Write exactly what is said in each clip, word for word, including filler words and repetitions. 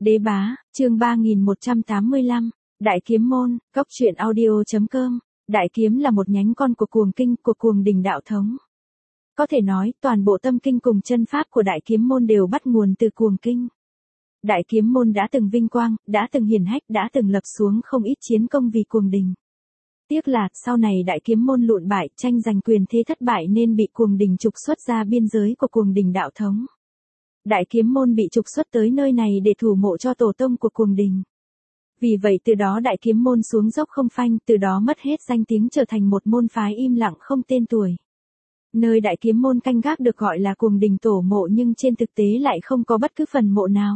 Đế bá, chương ba nghìn một trăm tám mươi lăm, Đại Kiếm Môn, cốc truyện audio.com. Đại Kiếm là một nhánh con của Cuồng Kinh, của Cuồng Đình đạo thống. Có thể nói, toàn bộ tâm kinh cùng chân pháp của Đại Kiếm Môn đều bắt nguồn từ Cuồng Kinh. Đại Kiếm Môn đã từng vinh quang, đã từng hiển hách, đã từng lập xuống không ít chiến công vì Cuồng Đình. Tiếc là, sau này Đại Kiếm Môn lụn bại, tranh giành quyền thế thất bại nên bị Cuồng Đình trục xuất ra biên giới của Cuồng Đình đạo thống. Đại Kiếm Môn bị trục xuất tới nơi này để thủ mộ cho tổ tông của Cuồng Đình. Vì vậy từ đó Đại Kiếm Môn xuống dốc không phanh, từ đó mất hết danh tiếng trở thành một môn phái im lặng không tên tuổi. Nơi Đại Kiếm Môn canh gác được gọi là Cuồng Đình tổ mộ nhưng trên thực tế lại không có bất cứ phần mộ nào.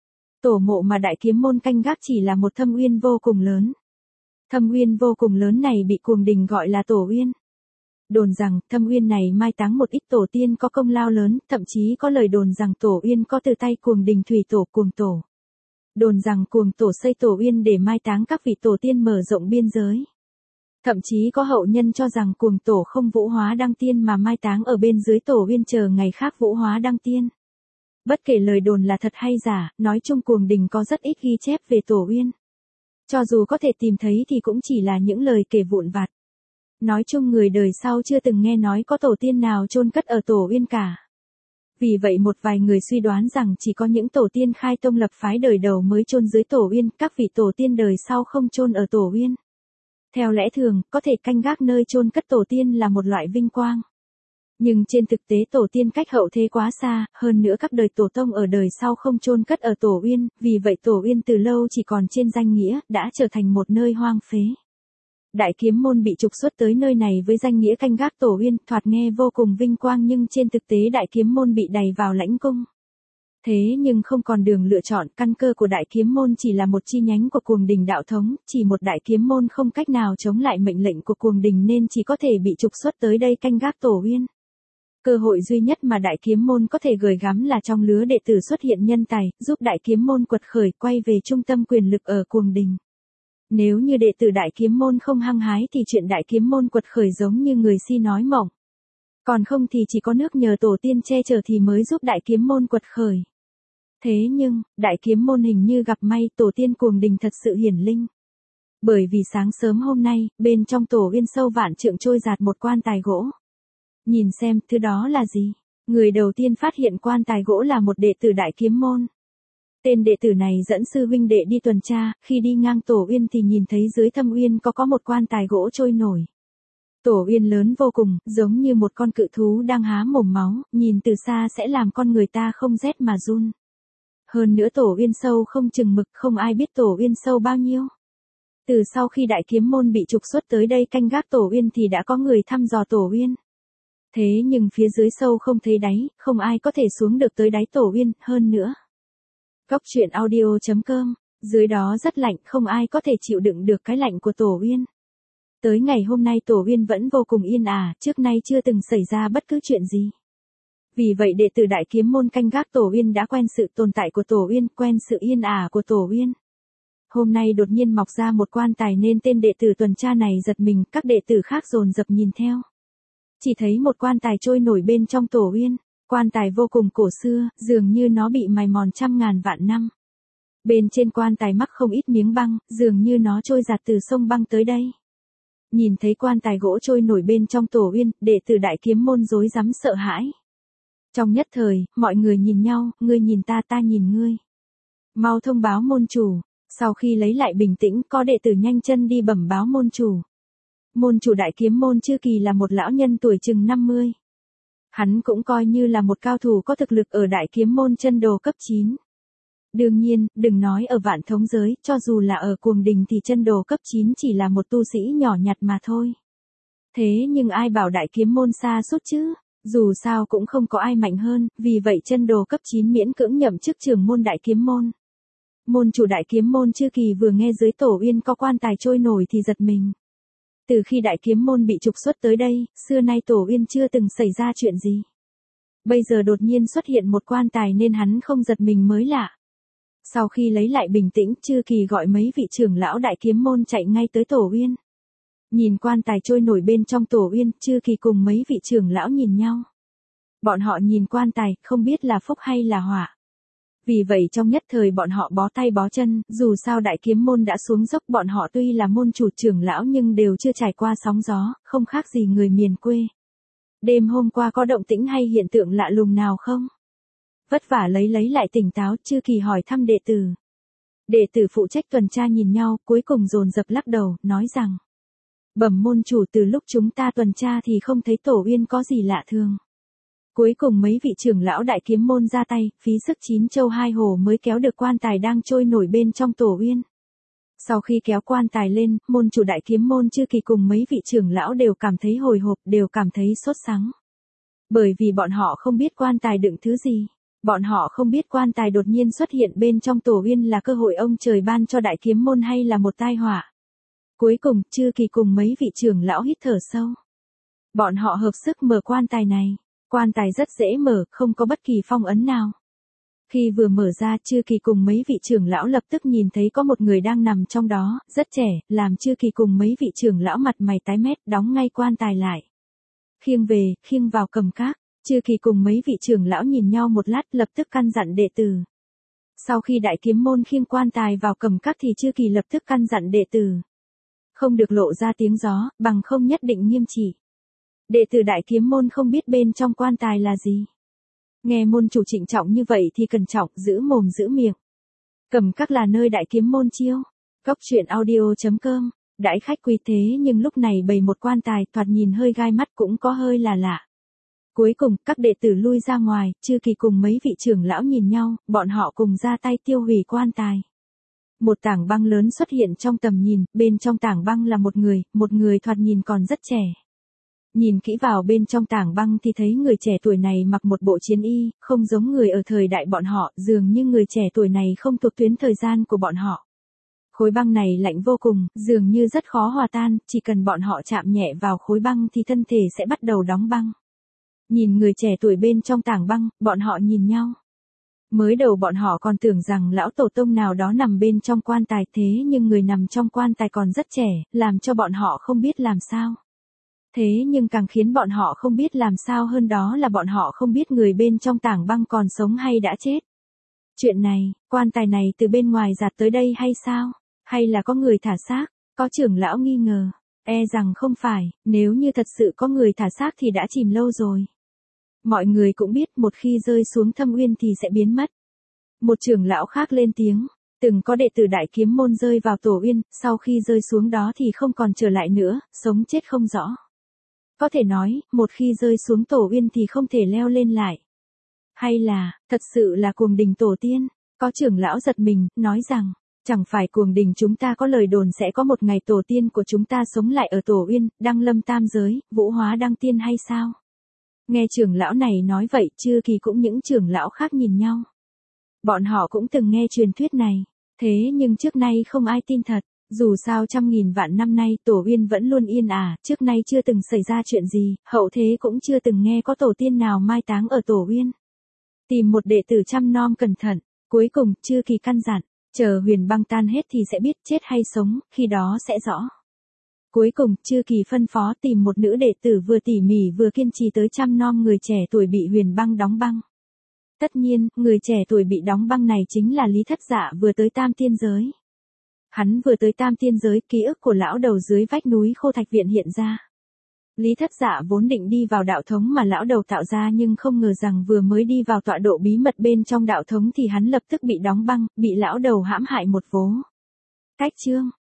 Tổ mộ mà Đại Kiếm Môn canh gác chỉ là một thâm uyên vô cùng lớn. Thâm uyên vô cùng lớn này bị Cuồng Đình gọi là Tổ Uyên. Đồn rằng, thâm uyên này mai táng một ít tổ tiên có công lao lớn, thậm chí có lời đồn rằng Tổ Uyên có từ tay Cuồng Đình thủy tổ Cuồng Tổ. Đồn rằng Cuồng Tổ xây Tổ Uyên để mai táng các vị tổ tiên mở rộng biên giới. Thậm chí có hậu nhân cho rằng Cuồng Tổ không vũ hóa đăng tiên mà mai táng ở bên dưới Tổ Uyên chờ ngày khác vũ hóa đăng tiên. Bất kể lời đồn là thật hay giả, nói chung Cuồng Đình có rất ít ghi chép về Tổ Uyên. Cho dù có thể tìm thấy thì cũng chỉ là những lời kể vụn vặt. Nói chung người đời sau chưa từng nghe nói có tổ tiên nào chôn cất ở Tổ Uyên cả. Vì vậy một vài người suy đoán rằng chỉ có những tổ tiên khai tông lập phái đời đầu mới chôn dưới Tổ Uyên, các vị tổ tiên đời sau không chôn ở Tổ Uyên. Theo lẽ thường, có thể canh gác nơi chôn cất tổ tiên là một loại vinh quang. Nhưng trên thực tế tổ tiên cách hậu thế quá xa, hơn nữa các đời tổ tông ở đời sau không chôn cất ở Tổ Uyên, vì vậy Tổ Uyên từ lâu chỉ còn trên danh nghĩa, đã trở thành một nơi hoang phế. Đại Kiếm Môn bị trục xuất tới nơi này với danh nghĩa canh gác Tổ Uyên, thoạt nghe vô cùng vinh quang nhưng trên thực tế Đại Kiếm Môn bị đày vào lãnh cung. Thế nhưng không còn đường lựa chọn, căn cơ của Đại Kiếm Môn chỉ là một chi nhánh của Cuồng Đình đạo thống, chỉ một Đại Kiếm Môn không cách nào chống lại mệnh lệnh của Cuồng Đình nên chỉ có thể bị trục xuất tới đây canh gác Tổ Uyên. Cơ hội duy nhất mà Đại Kiếm Môn có thể gửi gắm là trong lứa đệ tử xuất hiện nhân tài, giúp Đại Kiếm Môn quật khởi quay về trung tâm quyền lực ở Cuồng Đình. Nếu như đệ tử Đại Kiếm Môn không hăng hái thì chuyện Đại Kiếm Môn quật khởi giống như người si nói mộng. Còn không thì chỉ có nước nhờ tổ tiên che chở thì mới giúp Đại Kiếm Môn quật khởi. Thế nhưng, Đại Kiếm Môn hình như gặp may, tổ tiên Cuồng Đình thật sự hiển linh. Bởi vì sáng sớm hôm nay, bên trong Tổ Uyên sâu vạn trượng trôi dạt một quan tài gỗ. Nhìn xem, thứ đó là gì? Người đầu tiên phát hiện quan tài gỗ là một đệ tử Đại Kiếm Môn. Tên đệ tử này dẫn sư huynh đệ đi tuần tra, khi đi ngang Tổ Uyên thì nhìn thấy dưới thâm uyên có có một quan tài gỗ trôi nổi. Tổ Uyên lớn vô cùng, giống như một con cự thú đang há mồm máu, nhìn từ xa sẽ làm con người ta không rét mà run. Hơn nữa Tổ Uyên sâu không chừng mực, không ai biết Tổ Uyên sâu bao nhiêu. Từ sau khi Đại Kiếm Môn bị trục xuất tới đây canh gác Tổ Uyên thì đã có người thăm dò Tổ Uyên. Thế nhưng phía dưới sâu không thấy đáy, không ai có thể xuống được tới đáy Tổ Uyên, hơn nữa. cốc truyện audio.com, dưới đó rất lạnh, không ai có thể chịu đựng được cái lạnh của Tổ Uyên. Tới ngày hôm nay Tổ Uyên vẫn vô cùng yên ả, trước nay chưa từng xảy ra bất cứ chuyện gì. Vì vậy đệ tử Đại Kiếm Môn canh gác Tổ Uyên đã quen sự tồn tại của Tổ Uyên, quen sự yên ả của Tổ Uyên. Hôm nay đột nhiên mọc ra một quan tài nên tên đệ tử tuần tra này giật mình, các đệ tử khác dồn dập nhìn theo. Chỉ thấy một quan tài trôi nổi bên trong Tổ Uyên. Quan tài vô cùng cổ xưa, dường như nó bị mài mòn trăm ngàn vạn năm. Bên trên quan tài mắc không ít miếng băng, dường như nó trôi dạt từ sông băng tới đây. Nhìn thấy quan tài gỗ trôi nổi bên trong Tổ Uyên, đệ tử Đại Kiếm Môn rối rắm sợ hãi. Trong nhất thời, mọi người nhìn nhau, ngươi nhìn ta ta nhìn ngươi. Mau thông báo môn chủ. Sau khi lấy lại bình tĩnh, có đệ tử nhanh chân đi bẩm báo môn chủ. Môn chủ Đại Kiếm Môn Chư Kỳ là một lão nhân tuổi chừng năm mươi. Hắn cũng coi như là một cao thủ có thực lực ở Đại Kiếm Môn chân đồ cấp chín. Đương nhiên, đừng nói ở vạn thống giới, cho dù là ở Cuồng Đình thì chân đồ cấp chín chỉ là một tu sĩ nhỏ nhặt mà thôi. Thế nhưng ai bảo Đại Kiếm Môn xa suốt chứ, dù sao cũng không có ai mạnh hơn, vì vậy chân đồ cấp chín miễn cưỡng nhậm chức trưởng môn Đại Kiếm Môn. Môn chủ Đại Kiếm Môn Chư Kỳ vừa nghe dưới Tổ Uyên có quan tài trôi nổi thì giật mình. Từ khi Đại Kiếm Môn bị trục xuất tới đây, xưa nay Tổ Uyên chưa từng xảy ra chuyện gì. Bây giờ đột nhiên xuất hiện một quan tài nên hắn không giật mình mới lạ. Sau khi lấy lại bình tĩnh, Chư Kỳ gọi mấy vị trưởng lão Đại Kiếm Môn chạy ngay tới Tổ Uyên. Nhìn quan tài trôi nổi bên trong Tổ Uyên, Chư Kỳ cùng mấy vị trưởng lão nhìn nhau. Bọn họ nhìn quan tài, không biết là phúc hay là họa. Vì vậy trong nhất thời bọn họ bó tay bó chân, dù sao đại kiếm môn đã xuống dốc, bọn họ tuy là môn chủ trưởng lão nhưng đều chưa trải qua sóng gió, không khác gì người miền quê. Đêm hôm qua có động tĩnh hay hiện tượng lạ lùng nào không? Vất vả lấy lấy lại tỉnh táo, Chư Kỳ hỏi thăm đệ tử. Đệ tử phụ trách tuần tra nhìn nhau, cuối cùng dồn dập lắc đầu, nói rằng: Bẩm môn chủ, từ lúc chúng ta tuần tra thì không thấy Tổ Uyên có gì lạ thường. Cuối cùng mấy vị trưởng lão đại kiếm môn ra tay, phí sức chín châu hai hồ mới kéo được quan tài đang trôi nổi bên trong Tổ Uyên. Sau khi kéo quan tài lên, môn chủ đại kiếm môn Chư Kỳ cùng mấy vị trưởng lão đều cảm thấy hồi hộp, đều cảm thấy sốt sắng. Bởi vì bọn họ không biết quan tài đựng thứ gì. Bọn họ không biết quan tài đột nhiên xuất hiện bên trong Tổ Uyên là cơ hội ông trời ban cho đại kiếm môn hay là một tai họa. Cuối cùng, Chư Kỳ cùng mấy vị trưởng lão hít thở sâu. Bọn họ hợp sức mở quan tài này. Quan tài rất dễ mở, không có bất kỳ phong ấn nào. Khi vừa mở ra, Chư Kỳ cùng mấy vị trưởng lão lập tức nhìn thấy có một người đang nằm trong đó, rất trẻ, làm Chư Kỳ cùng mấy vị trưởng lão mặt mày tái mét, đóng ngay quan tài lại. Khiêng về, khiêng vào cầm cát. Chư Kỳ cùng mấy vị trưởng lão nhìn nhau một lát, lập tức căn dặn đệ tử. Sau khi đại kiếm môn khiêng quan tài vào cầm cát thì Chư Kỳ lập tức căn dặn đệ tử. Không được lộ ra tiếng gió, bằng không nhất định nghiêm trị. Đệ tử đại kiếm môn không biết bên trong quan tài là gì. Nghe môn chủ trịnh trọng như vậy thì cẩn trọng, giữ mồm giữ miệng. Cầm cát là nơi đại kiếm môn chiêu. Cốc truyện audio chấm com, đãi khách quý thế nhưng lúc này bày một quan tài thoạt nhìn hơi gai mắt cũng có hơi là lạ. Cuối cùng, các đệ tử lui ra ngoài, Chư Kỳ cùng mấy vị trưởng lão nhìn nhau, bọn họ cùng ra tay tiêu hủy quan tài. Một tảng băng lớn xuất hiện trong tầm nhìn, bên trong tảng băng là một người, một người thoạt nhìn còn rất trẻ. Nhìn kỹ vào bên trong tảng băng thì thấy người trẻ tuổi này mặc một bộ chiến y, không giống người ở thời đại bọn họ, dường như người trẻ tuổi này không thuộc tuyến thời gian của bọn họ. Khối băng này lạnh vô cùng, dường như rất khó hòa tan, chỉ cần bọn họ chạm nhẹ vào khối băng thì thân thể sẽ bắt đầu đóng băng. Nhìn người trẻ tuổi bên trong tảng băng, bọn họ nhìn nhau. Mới đầu bọn họ còn tưởng rằng lão tổ tông nào đó nằm bên trong quan tài, thế nhưng người nằm trong quan tài còn rất trẻ, làm cho bọn họ không biết làm sao. Thế nhưng càng khiến bọn họ không biết làm sao hơn đó là bọn họ không biết người bên trong tảng băng còn sống hay đã chết. Chuyện này, quan tài này từ bên ngoài giạt tới đây hay sao? Hay là có người thả xác? Có trưởng lão nghi ngờ. E rằng không phải, nếu như thật sự có người thả xác thì đã chìm lâu rồi. Mọi người cũng biết một khi rơi xuống thâm uyên thì sẽ biến mất. Một trưởng lão khác lên tiếng, từng có đệ tử đại kiếm môn rơi vào Tổ Uyên, sau khi rơi xuống đó thì không còn trở lại nữa, sống chết không rõ. Có thể nói, một khi rơi xuống Tổ Uyên thì không thể leo lên lại. Hay là, thật sự là Cuồng Đình tổ tiên? Có trưởng lão giật mình, nói rằng, chẳng phải Cuồng Đình chúng ta có lời đồn sẽ có một ngày tổ tiên của chúng ta sống lại ở Tổ Uyên, đăng lâm tam giới, vũ hóa đăng tiên hay sao? Nghe trưởng lão này nói vậy, Chư Kỳ cũng những trưởng lão khác nhìn nhau. Bọn họ cũng từng nghe truyền thuyết này, thế nhưng trước nay không ai tin thật. Dù sao trăm nghìn vạn năm nay Tổ Uyên vẫn luôn yên ả, trước nay chưa từng xảy ra chuyện gì, hậu thế cũng chưa từng nghe có tổ tiên nào mai táng ở Tổ Uyên. Tìm một đệ tử chăm nom cẩn thận, cuối cùng Chư Kỳ căn dặn, chờ huyền băng tan hết thì sẽ biết chết hay sống, khi đó sẽ rõ. Cuối cùng, Chư Kỳ phân phó tìm một nữ đệ tử vừa tỉ mỉ vừa kiên trì tới chăm nom người trẻ tuổi bị huyền băng đóng băng. Tất nhiên, người trẻ tuổi bị đóng băng này chính là Lý Thất Dạ vừa tới Tam Tiên Giới. Hắn vừa tới Tam Tiên Giới, ký ức của lão đầu dưới vách núi Khô Thạch Viện hiện ra. Lý Thất Dạ vốn định đi vào đạo thống mà lão đầu tạo ra nhưng không ngờ rằng vừa mới đi vào tọa độ bí mật bên trong đạo thống thì hắn lập tức bị đóng băng, bị lão đầu hãm hại một vố. Cách chương